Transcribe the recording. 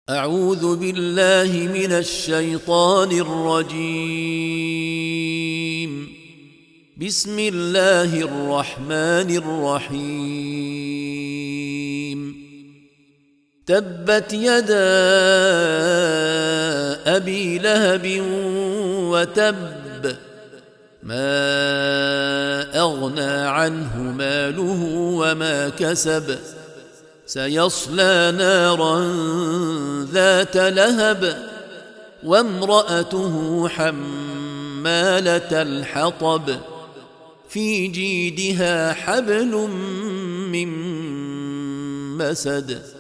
أعوذ بالله من الشيطان الرجيم. بسم الله الرحمن الرحيم. تبت يدا أبي لهب وتب، ما أغنى عنه ماله وما كسب، سيصلى نارا ذات لهب، وامرأته حمالة الحطب، في جيدها حبل من مسد.